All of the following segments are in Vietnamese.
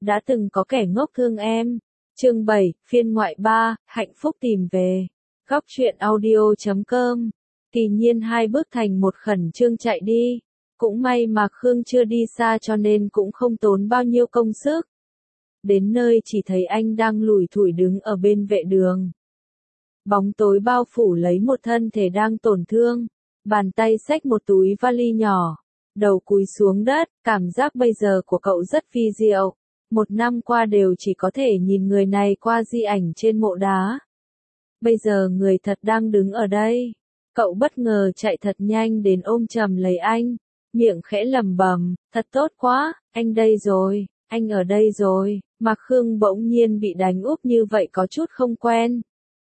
Đã từng có kẻ ngốc thương em. Chương 7, phiên ngoại 3, hạnh phúc tìm về. Góc truyện audio.com. Kỳ nhiên hai bước thành một khẩn trương chạy đi. Cũng may mà Khương chưa đi xa cho nên cũng không tốn bao nhiêu công sức. Đến nơi chỉ thấy anh đang lủi thủi đứng ở bên vệ đường. Bóng tối bao phủ lấy một thân thể đang tổn thương. Bàn tay xách một túi vali nhỏ. Đầu cúi xuống đất, cảm giác bây giờ của cậu rất vi diệu. Một năm qua đều chỉ có thể nhìn người này qua di ảnh trên mộ đá. Bây giờ người thật đang đứng ở đây. Cậu bất ngờ chạy thật nhanh đến ôm chầm lấy anh. Miệng khẽ lẩm bẩm, thật tốt quá, anh đây rồi, anh ở đây rồi. Mà Khương bỗng nhiên bị đánh úp như vậy có chút không quen.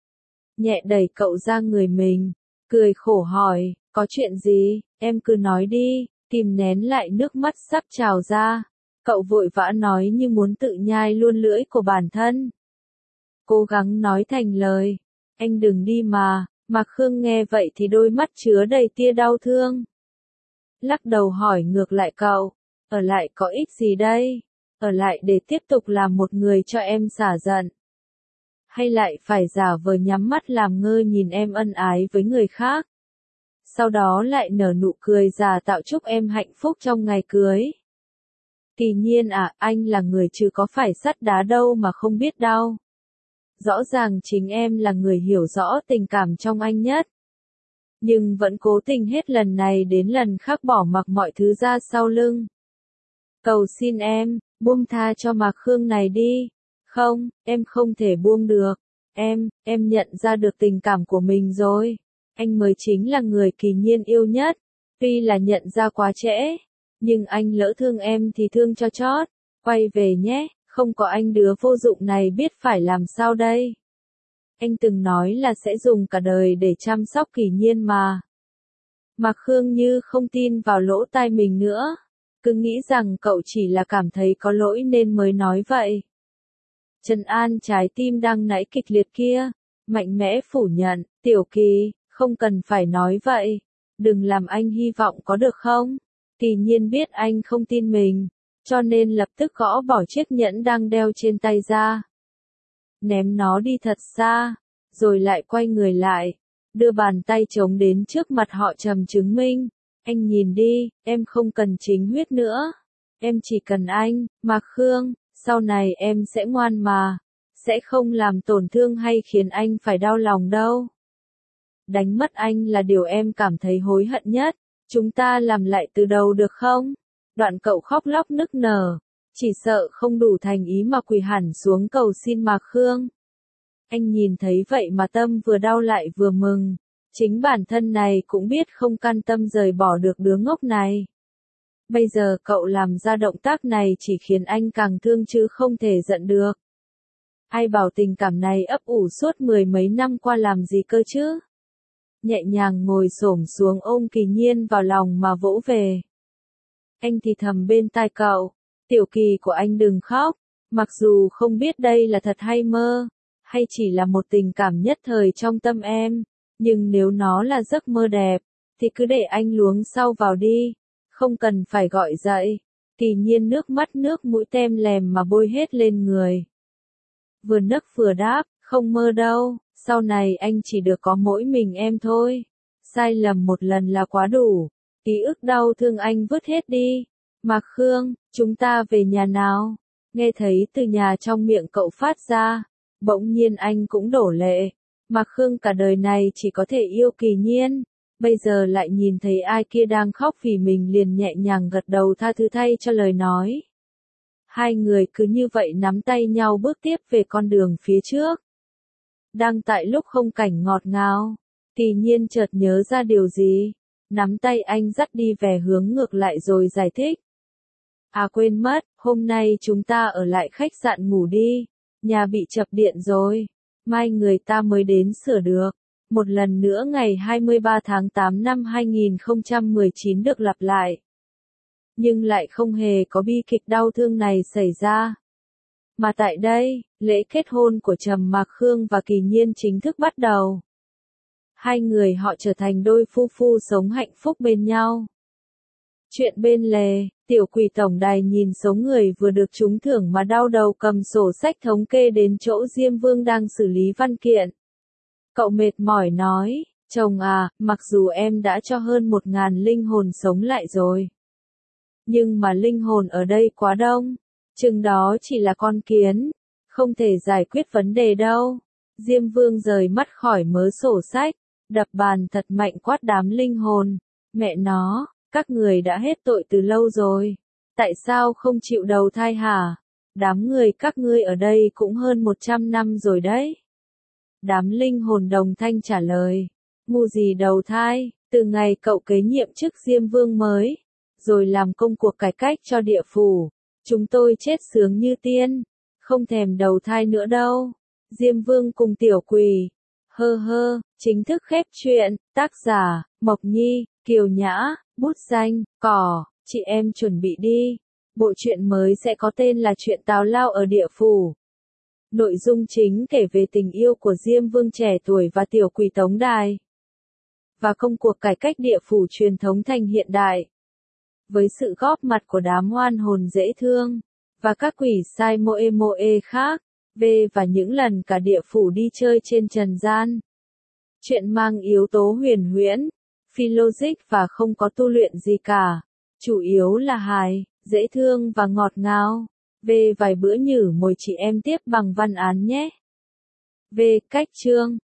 Nhẹ đẩy cậu ra người mình, cười khổ hỏi, có chuyện gì, em cứ nói đi, kìm nén lại nước mắt sắp trào ra. Cậu vội vã nói như muốn tự nhai luôn lưỡi của bản thân. Cố gắng nói thành lời, anh đừng đi mà Khương nghe vậy thì đôi mắt chứa đầy tia đau thương. Lắc đầu hỏi ngược lại cậu, ở lại có ích gì đây? Ở lại để tiếp tục làm một người cho em xả giận? Hay lại phải giả vờ nhắm mắt làm ngơ nhìn em ân ái với người khác? Sau đó lại nở nụ cười giả tạo chúc em hạnh phúc trong ngày cưới? Kỳ nhiên à, anh là người chứ có phải sắt đá đâu mà không biết đau. Rõ ràng chính em là người hiểu rõ tình cảm trong anh nhất. Nhưng vẫn cố tình hết lần này đến lần khác bỏ mặc mọi thứ ra sau lưng. Cầu xin em, buông tha cho Mạc Khương này đi. Không, em không thể buông được. Em nhận ra được tình cảm của mình rồi. Anh mới chính là người Kỳ nhiên yêu nhất. Tuy là nhận ra quá trễ, nhưng anh lỡ thương em thì thương cho chót. Quay về nhé, không có anh đứa vô dụng này biết phải làm sao đây. Anh từng nói là sẽ dùng cả đời để chăm sóc Kỳ nhiên mà. Mạc Khương như không tin vào lỗ tai mình nữa. Cứ nghĩ rằng cậu chỉ là cảm thấy có lỗi nên mới nói vậy. Trấn an trái tim đang nảy kịch liệt kia. Mạnh mẽ phủ nhận, Tiểu Kỳ, không cần phải nói vậy. Đừng làm anh hy vọng có được không? Kỳ nhiên biết anh không tin mình, cho nên lập tức gõ bỏ chiếc nhẫn đang đeo trên tay ra. Ném nó đi thật xa, rồi lại quay người lại, đưa bàn tay trống đến trước mặt họ trầm chứng minh. Anh nhìn đi, em không cần chính huyết nữa. Em chỉ cần anh, Mạc Khương, sau này em sẽ ngoan mà. Sẽ không làm tổn thương hay khiến anh phải đau lòng đâu. Đánh mất anh là điều em cảm thấy hối hận nhất. Chúng ta làm lại từ đầu được không? Đoạn cậu khóc lóc nức nở. Chỉ sợ không đủ thành ý mà quỳ hẳn xuống cầu xin Mạc Khương. Anh nhìn thấy vậy mà tâm vừa đau lại vừa mừng. Chính bản thân này cũng biết không can tâm rời bỏ được đứa ngốc này. Bây giờ cậu làm ra động tác này chỉ khiến anh càng thương chứ không thể giận được. Ai bảo tình cảm này ấp ủ suốt mười mấy năm qua làm gì cơ chứ? Nhẹ nhàng ngồi xổm xuống ôm Kỳ nhiên vào lòng mà vỗ về. Anh thì thầm bên tai cậu, Tiểu Kỳ của anh đừng khóc, mặc dù không biết đây là thật hay mơ, hay chỉ là một tình cảm nhất thời trong tâm em, nhưng nếu nó là giấc mơ đẹp, thì cứ để anh luống sau vào đi, không cần phải gọi dậy. Kỳ nhiên nước mắt nước mũi tem lèm mà bôi hết lên người. Vừa nấc vừa đáp, không mơ đâu, sau này anh chỉ được có mỗi mình em thôi. Sai lầm một lần là quá đủ, ký ức đau thương anh vứt hết đi. Mạc Khương, chúng ta về nhà nào? Nghe thấy từ nhà trong miệng cậu phát ra, bỗng nhiên anh cũng đổ lệ. Mạc Khương cả đời này chỉ có thể yêu Kỳ nhiên, bây giờ lại nhìn thấy ai kia đang khóc vì mình liền nhẹ nhàng gật đầu tha thứ thay cho lời nói. Hai người cứ như vậy nắm tay nhau bước tiếp về con đường phía trước. Đang tại lúc không cảnh ngọt ngào, Kỳ nhiên chợt nhớ ra điều gì, nắm tay anh dắt đi về hướng ngược lại rồi giải thích. À quên mất, hôm nay chúng ta ở lại khách sạn ngủ đi, nhà bị chập điện rồi, mai người ta mới đến sửa được. Một lần nữa ngày 23 tháng 8 năm 2019 được lặp lại. Nhưng lại không hề có bi kịch đau thương này xảy ra. Mà tại đây, lễ kết hôn của Trầm Mạc Khương và Kỳ nhiên chính thức bắt đầu. Hai người họ trở thành đôi phu phu sống hạnh phúc bên nhau. Chuyện bên lề, tiểu quỷ tổng đài nhìn số người vừa được trúng thưởng mà đau đầu cầm sổ sách thống kê đến chỗ Diêm Vương đang xử lý văn kiện. Cậu mệt mỏi nói, chồng à, mặc dù em đã cho hơn 1.000 linh hồn sống lại rồi. Nhưng mà linh hồn ở đây quá đông, chừng đó chỉ là con kiến, không thể giải quyết vấn đề đâu. Diêm Vương rời mắt khỏi mớ sổ sách, đập bàn thật mạnh quát đám linh hồn, mẹ nó, các người đã hết tội từ lâu rồi, tại sao không chịu đầu thai hả? Đám người các ngươi ở đây cũng hơn 100 năm rồi đấy. Đám linh hồn đồng thanh trả lời, ngu gì đầu thai, từ ngày cậu kế nhiệm chức Diêm Vương mới, rồi làm công cuộc cải cách cho địa phủ, chúng tôi chết sướng như tiên, không thèm đầu thai nữa đâu. Diêm Vương cùng tiểu quỷ, hơ hơ, chính thức khép chuyện, tác giả, Mộc Nhi, Kiều Nhã, bút danh, cỏ, chị em chuẩn bị đi. Bộ truyện mới sẽ có tên là Chuyện Tào Lao ở Địa Phủ. Nội dung chính kể về tình yêu của Diêm Vương trẻ tuổi và tiểu quỷ Tống Đài, và công cuộc cải cách địa phủ truyền thống thành hiện đại. Với sự góp mặt của đám oan hồn dễ thương, và các quỷ sai moe khác, và những lần cả địa phủ đi chơi trên trần gian. Chuyện mang yếu tố huyền huyễn, phi logic và không có tu luyện gì cả. Chủ yếu là hài, dễ thương và ngọt ngào. Vài bữa nhử mồi chị em tiếp bằng văn án nhé. Cách chương